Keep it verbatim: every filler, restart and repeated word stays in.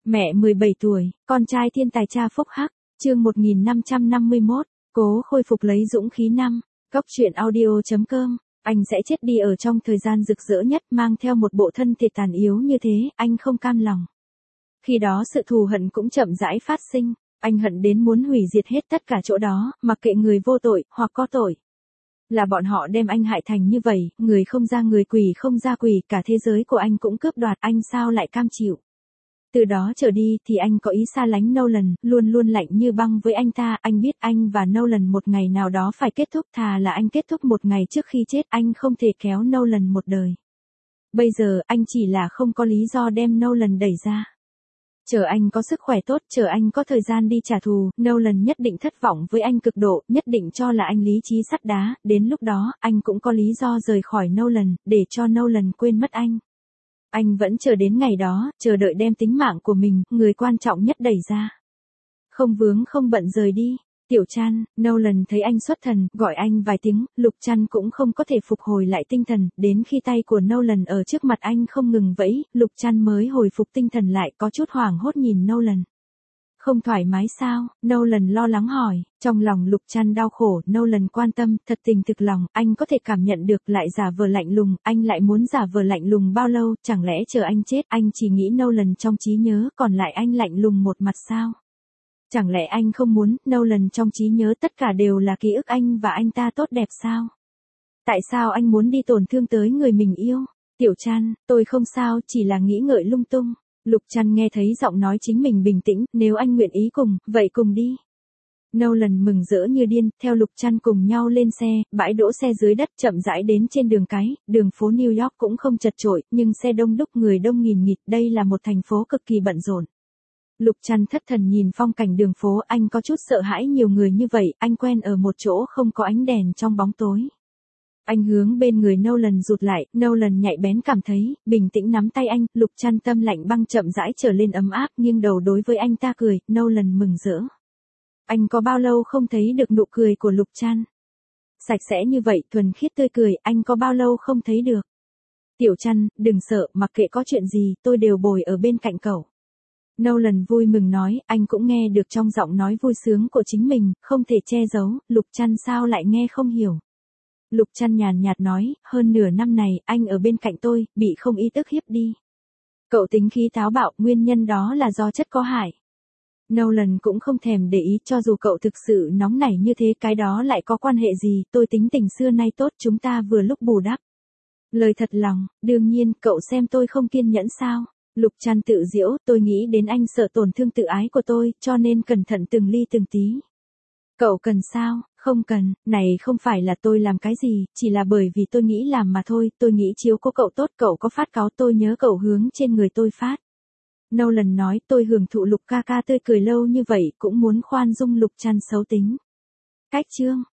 Mẹ mười bảy tuổi, con trai thiên tài cha phúc hắc, chương một nghìn năm trăm năm mươi mốt, cố khôi phục lấy dũng khí năm, góc truyện audio chấm com, anh sẽ chết đi ở trong thời gian rực rỡ nhất mang theo một bộ thân thể tàn yếu như thế, anh không cam lòng. Khi đó sự thù hận cũng chậm rãi phát sinh, anh hận đến muốn hủy diệt hết tất cả chỗ đó, mặc kệ người vô tội, hoặc có tội. Là bọn họ đem anh hại thành như vậy, người không ra người quỷ không ra quỷ, cả thế giới của anh cũng cướp đoạt, anh sao lại cam chịu. Từ đó trở đi thì anh có ý xa lánh Nolan, luôn luôn lạnh như băng với anh ta, anh biết anh và Nolan một ngày nào đó phải kết thúc, thà là anh kết thúc một ngày trước khi chết, anh không thể kéo Nolan một đời. Bây giờ anh chỉ là không có lý do đem Nolan đẩy ra. Chờ anh có sức khỏe tốt, chờ anh có thời gian đi trả thù, Nolan nhất định thất vọng với anh cực độ, nhất định cho là anh lý trí sắt đá, đến lúc đó, anh cũng có lý do rời khỏi Nolan, để cho Nolan quên mất anh. Anh vẫn chờ đến ngày đó, chờ đợi đem tính mạng của mình, người quan trọng nhất đẩy ra. Không vướng không bận rời đi. Tiểu Chan, Nolan thấy anh xuất thần, gọi anh vài tiếng, Lục Chan cũng không có thể phục hồi lại tinh thần, đến khi tay của Nolan ở trước mặt anh không ngừng vẫy, Lục Chan mới hồi phục tinh thần lại, có chút hoảng hốt nhìn Nolan. Không thoải mái sao? Nolan lo lắng hỏi, trong lòng Lục Chan đau khổ, Nolan quan tâm, thật tình thực lòng, anh có thể cảm nhận được, lại giả vờ lạnh lùng, anh lại muốn giả vờ lạnh lùng bao lâu, chẳng lẽ chờ anh chết, anh chỉ nghĩ Nolan trong trí nhớ, còn lại anh lạnh lùng một mặt sao? Chẳng lẽ anh không muốn, Nolan trong trí nhớ tất cả đều là ký ức anh và anh ta tốt đẹp sao? Tại sao anh muốn đi tổn thương tới người mình yêu? Tiểu Chan, tôi không sao, chỉ là nghĩ ngợi lung tung. Lục Chan nghe thấy giọng nói chính mình bình tĩnh, nếu anh nguyện ý cùng, vậy cùng đi. Nolan mừng rỡ như điên, theo Lục Chan cùng nhau lên xe, bãi đỗ xe dưới đất chậm rãi đến trên đường cái, đường phố New York cũng không chật chội, nhưng xe đông đúc người đông nghìn nghịt, đây là một thành phố cực kỳ bận rộn. Lục Chan thất thần nhìn phong cảnh đường phố, anh có chút sợ hãi nhiều người như vậy, anh quen ở một chỗ không có ánh đèn trong bóng tối. Anh hướng bên người Nolan rụt lại, Nolan nhạy bén cảm thấy, bình tĩnh nắm tay anh, Lục Chan tâm lạnh băng chậm rãi trở lên ấm áp, nghiêng đầu đối với anh ta cười, Nolan mừng rỡ. Anh có bao lâu không thấy được nụ cười của Lục Chan? Sạch sẽ như vậy, thuần khiết tươi cười, anh có bao lâu không thấy được? Tiểu Chan, đừng sợ, mặc kệ có chuyện gì, tôi đều bồi ở bên cạnh cậu. Nolan vui mừng nói, anh cũng nghe được trong giọng nói vui sướng của chính mình, không thể che giấu, Lục Chan sao lại nghe không hiểu. Lục Chan nhàn nhạt nói, hơn nửa năm này, anh ở bên cạnh tôi, bị không ý tức hiếp đi. Cậu tính khí táo bạo, nguyên nhân đó là do chất có hại. Nolan cũng không thèm để ý, cho dù cậu thực sự nóng nảy như thế, cái đó lại có quan hệ gì, tôi tính tình xưa nay tốt, chúng ta vừa lúc bù đắp. Lời thật lòng, đương nhiên, cậu xem tôi không kiên nhẫn sao. Lục Chan tự giễu, tôi nghĩ đến anh sợ tổn thương tự ái của tôi, cho nên cẩn thận từng ly từng tí. Cậu cần sao? Không cần, này không phải là tôi làm cái gì, chỉ là bởi vì tôi nghĩ làm mà thôi, tôi nghĩ chiếu cố cậu tốt, cậu có phát cáu tôi nhớ cậu hướng trên người tôi phát. Nolan nói, tôi hưởng thụ Lục ca ca tươi cười lâu như vậy, cũng muốn khoan dung Lục Chan xấu tính. Cách chương.